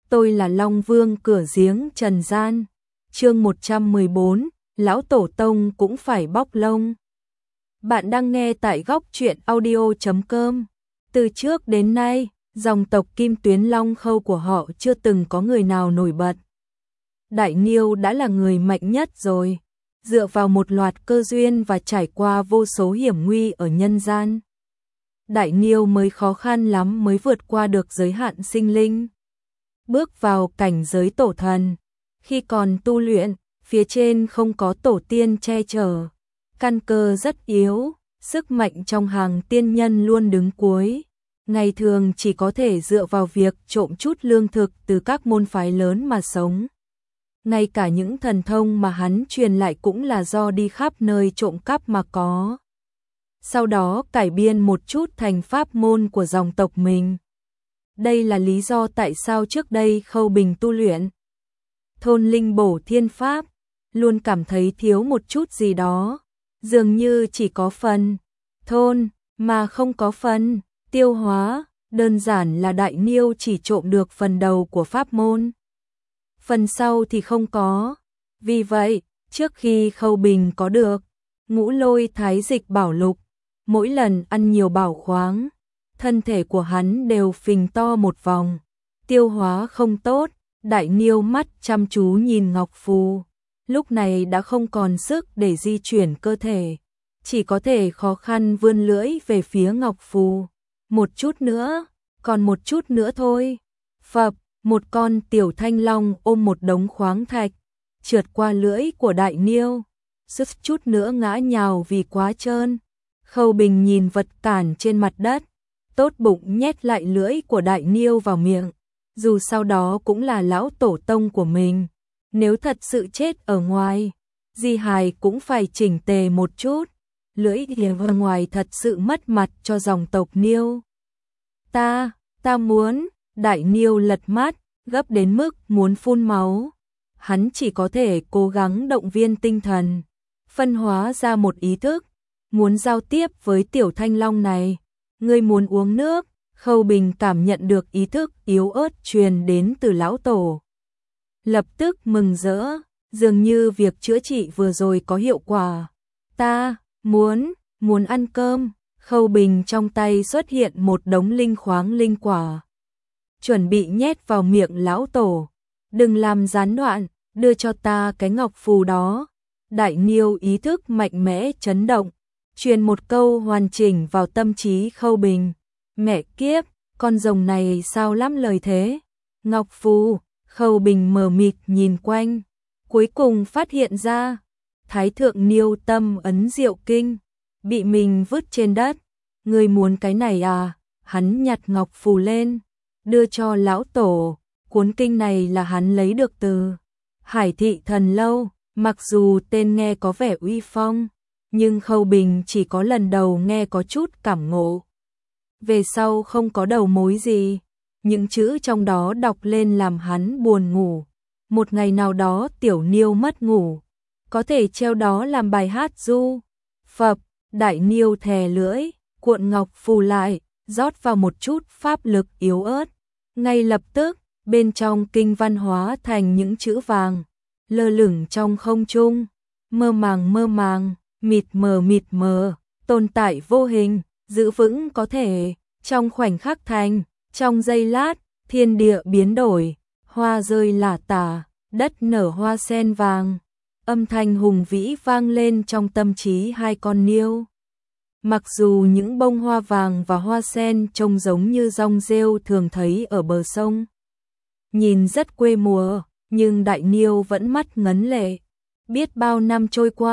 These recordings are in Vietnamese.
tôi là Long Vương cửa giếng trần gian. Chương 114, lão tổ tông cũng phải bóc lông. Bạn đang nghe tại góc truyện audio.com. Từ trước đến nay, dòng tộc Kim Tuyến Long Khâu của họ chưa từng có người nào nổi bật. Đại Niêu đã là người mạnh nhất rồi, dựa vào một loạt cơ duyên và trải qua vô số hiểm nguy ở nhân gian. Đại Niêu mới khó khăn lắm mới vượt qua được giới hạn sinh linh, bước vào cảnh giới tổ thần. Khi còn tu luyện, phía trên không có tổ tiên che chở, căn cơ rất yếu, sức mạnh trong hàng tiên nhân luôn đứng cuối. Ngày thường chỉ có thể dựa vào việc trộm chút lương thực từ các môn phái lớn mà sống. Ngay cả những thần thông mà hắn truyền lại cũng là do đi khắp nơi trộm cắp mà có. Sau đó cải biên một chút thành pháp môn của dòng tộc mình. Đây là lý do tại sao trước đây Khâu Bình tu luyện thôn linh bổ thiên pháp, luôn cảm thấy thiếu một chút gì đó, dường như chỉ có phần thôn mà không có phần tiêu hóa, đơn giản là Đại Niêu chỉ trộm được phần đầu của pháp môn, phần sau thì không có. Vì vậy, trước khi Khâu Bình có được Ngũ Lôi Thái Dịch Bảo Lục, mỗi lần ăn nhiều bảo khoáng, thân thể của hắn đều phình to một vòng, tiêu hóa không tốt. Đại Niêu mắt chăm chú nhìn Ngọc Phù, lúc này đã không còn sức để di chuyển cơ thể, chỉ có thể khó khăn vươn lưỡi về phía Ngọc Phù. Một chút nữa, còn một chút nữa thôi. Phập, một con tiểu thanh long ôm một đống khoáng thạch, trượt qua lưỡi của Đại Niêu, suýt chút nữa ngã nhào vì quá trơn. Khâu Bình nhìn vật cản trên mặt đất, tốt bụng nhét lại lưỡi của Đại Niêu vào miệng. Dù sau đó cũng là lão tổ tông của mình, nếu thật sự chết ở ngoài, di hài cũng phải chỉnh tề một chút. Lưỡi ở ngoài thật sự mất mặt cho dòng tộc Niêu. Ta muốn. Đại Niêu lật mắt, gấp đến mức muốn phun máu. Hắn chỉ có thể cố gắng động viên tinh thần, phân hóa ra một ý thức, muốn giao tiếp với tiểu thanh long này. Ngươi muốn uống nước. Khâu Bình cảm nhận được ý thức yếu ớt truyền đến từ lão tổ, lập tức mừng rỡ, dường như việc chữa trị vừa rồi có hiệu quả. Ta muốn ăn cơm. Khâu Bình trong tay xuất hiện một đống linh khoáng linh quả, chuẩn bị nhét vào miệng lão tổ. Đừng làm gián đoạn, đưa cho ta cái ngọc phù đó. Đại Niêu ý thức mạnh mẽ chấn động, truyền một câu hoàn chỉnh vào tâm trí Khâu Bình. Mẹ kiếp, con rồng này sao lắm lời thế? Ngọc phù. Khâu Bình mờ mịt nhìn quanh, cuối cùng phát hiện ra Thái thượng Niêu tâm ấn diệu kinh bị mình vứt trên đất. Ngươi muốn cái này à? Hắn nhặt ngọc phù lên, đưa cho lão tổ. Cuốn kinh này là hắn lấy được từ Hải Thị Thần Lâu, mặc dù tên nghe có vẻ uy phong, nhưng Khâu Bình chỉ có lần đầu nghe có chút cảm ngộ. Về sau không có đầu mối gì, những chữ trong đó đọc lên làm hắn buồn ngủ. Một ngày nào đó tiểu Niêu mất ngủ, có thể treo đó làm bài hát du. Phập, Đại Niêu thè lưỡi, cuộn ngọc phù lại, rót vào một chút pháp lực yếu ớt. Ngay lập tức, bên trong kinh văn hóa thành những chữ vàng, lơ lửng trong không trung, mơ màng, mịt mờ, tồn tại vô hình, giữ vững có thể, trong khoảnh khắc thành, trong giây lát, thiên địa biến đổi, hoa rơi lả tả, đất nở hoa sen vàng. Âm thanh hùng vĩ vang lên trong tâm trí hai con Niêu. Mặc dù những bông hoa vàng và hoa sen trông giống như dong rêu thường thấy ở bờ sông, nhìn rất quê mùa, nhưng Đại Niêu vẫn mắt ngấn lệ. Biết bao năm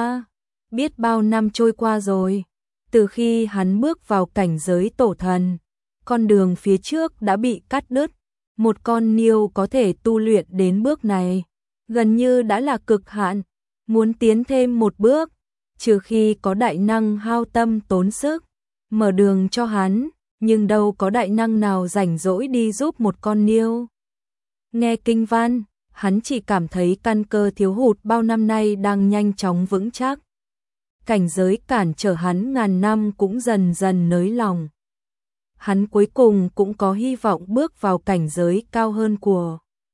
trôi qua rồi, từ khi hắn bước vào cảnh giới tổ thần, con đường phía trước đã bị cắt đứt. Một con Niêu có thể tu luyện đến bước này, gần như đã là cực hạn. Muốn tiến thêm một bước, trừ khi có đại năng hao tâm tốn sức mở đường cho hắn, nhưng đâu có đại năng nào rảnh rỗi đi giúp một con Niêu. Nghe kinh văn, hắn chỉ cảm thấy căn cơ thiếu hụt bao năm nay đang nhanh chóng vững chắc. Cảnh giới cản trở hắn ngàn năm cũng dần dần nới lòng. Hắn cuối cùng cũng có hy vọng bước vào cảnh giới cao hơn của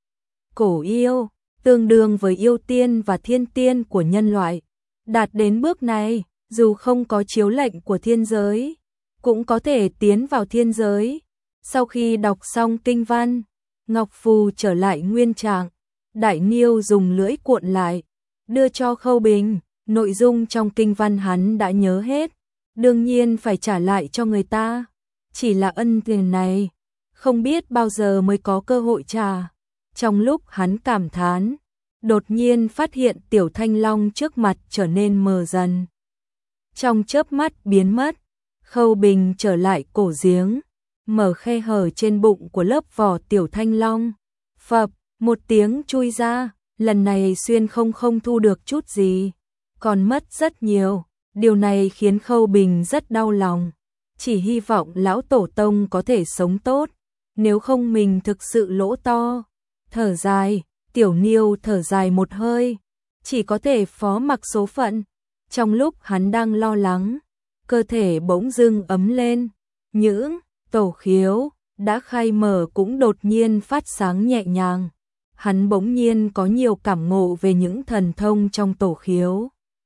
cổ yêu, tương đương với yêu tiên và thiên tiên của nhân loại. Đạt đến bước này, dù không có chiếu lệnh của thiên giới, cũng có thể tiến vào thiên giới. Sau khi đọc xong kinh văn, ngọc phù trở lại nguyên trạng, Đại Niêu dùng lưỡi cuộn lại, đưa cho Khâu Bình, nội dung trong kinh văn hắn đã nhớ hết, đương nhiên phải trả lại cho người ta. Chỉ là ân tiền này, không biết bao giờ mới có cơ hội trả. Trong lúc hắn cảm thán, đột nhiên phát hiện Tiểu Thanh Long trước mặt trở nên mờ dần. Trong chớp mắt biến mất, Khâu Bình trở lại cổ giếng, mở khe hở trên bụng của lớp vỏ Tiểu Thanh Long. Phập, một tiếng chui ra, lần này xuyên không thu được chút gì, còn mất rất nhiều. Điều này khiến Khâu Bình rất đau lòng, chỉ hy vọng lão tổ tông có thể sống tốt, nếu không mình thực sự lỗ to. Thở dài, Tiểu Niêu thở dài một hơi, chỉ có thể phó mặc số phận. Trong lúc hắn đang lo lắng, cơ thể bỗng dưng ấm lên, những tổ khiếu đã khai mở cũng đột nhiên phát sáng nhẹ nhàng. Hắn bỗng nhiên có nhiều cảm ngộ về những thần thông trong tổ khiếu.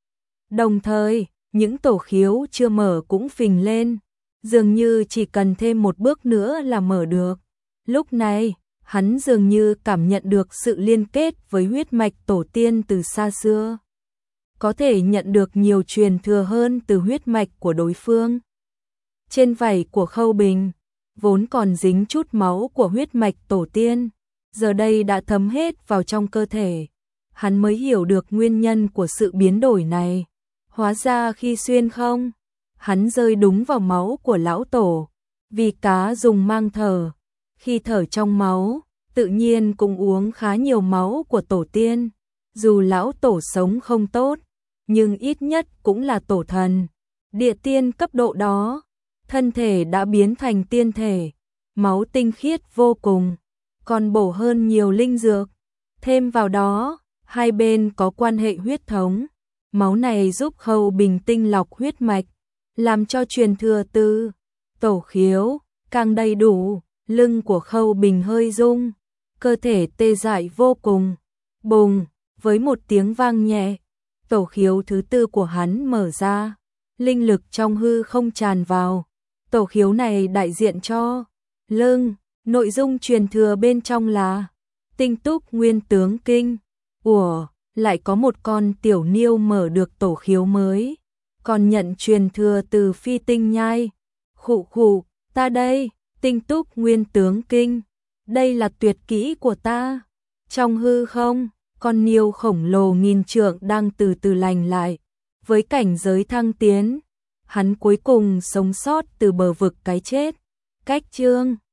Đồng thời, những tổ khiếu chưa mở cũng phình lên, dường như chỉ cần thêm một bước nữa là mở được. Lúc này, hắn dường như cảm nhận được sự liên kết với huyết mạch tổ tiên từ xa xưa. Có thể nhận được nhiều truyền thừa hơn từ huyết mạch của đối phương. Trên vảy của Khâu Bình, vốn còn dính chút máu của huyết mạch tổ tiên, giờ đây đã thấm hết vào trong cơ thể. Hắn mới hiểu được nguyên nhân của sự biến đổi này. Hóa ra khi xuyên không, hắn rơi đúng vào máu của lão tổ, vì cá dùng mang thở. Khi thở trong máu, tự nhiên cũng uống khá nhiều máu của tổ tiên. Dù lão tổ sống không tốt, nhưng ít nhất cũng là tổ thần, địa tiên cấp độ đó. Thân thể đã biến thành tiên thể, máu tinh khiết vô cùng, còn bổ hơn nhiều linh dược. Thêm vào đó, hai bên có quan hệ huyết thống. Máu này giúp Khâu Bình tinh lọc huyết mạch, làm cho truyền thừa từ tổ khiếu càng đầy đủ. Lưng của Khâu Bình hơi rung, cơ thể tê dại vô cùng. Bùng, với một tiếng vang nhẹ, tổ khiếu thứ tư của hắn mở ra, linh lực trong hư không tràn vào. Tổ khiếu này đại diện cho lưng, nội dung truyền thừa bên trong là Tinh Túc Nguyên Tướng Kinh. Ủa, lại có một con Tiểu Niêu mở được tổ khiếu mới, còn nhận truyền thừa từ Phi Tinh Nhai. Khụ khụ, ta đây, Tinh Túc Nguyên Tướng Kinh, đây là tuyệt kỹ của ta. Trong hư không, con Niêu khổng lồ nghìn trượng đang từ từ lành lại, với cảnh giới thăng tiến. Hắn cuối cùng sống sót từ bờ vực cái chết. Cách chương